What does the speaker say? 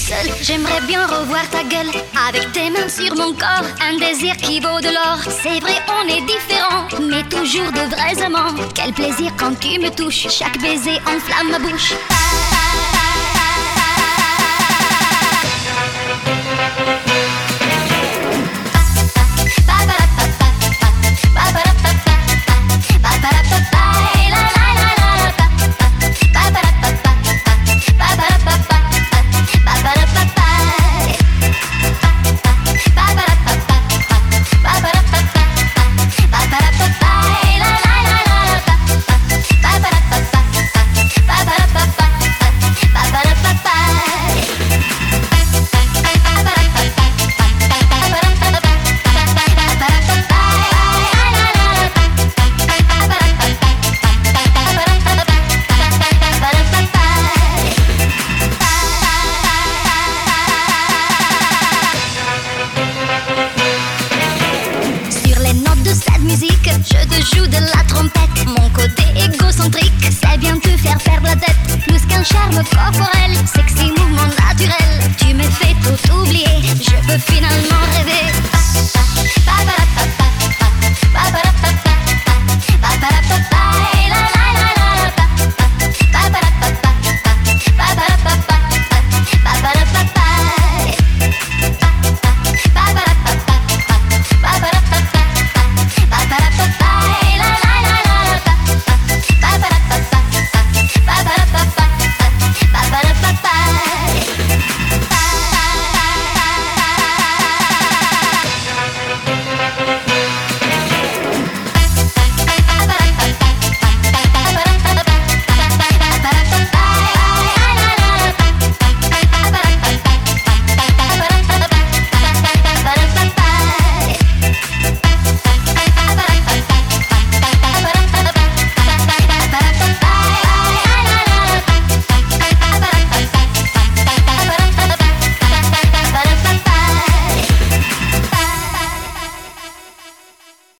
seule. J'aimerais bien revoir ta gueule avec tes mains sur mon corps. Un désir qui vaut de l'or. C'est vrai, on est différents, mais toujours de vrais amants. Quel plaisir quand tu me touches. Chaque baiser enflamme ma bouche. Je te joue de la trompette. Mon côté égocentrique, c'est bien te faire perdre la tête. Plus qu'un charme corporel, c'est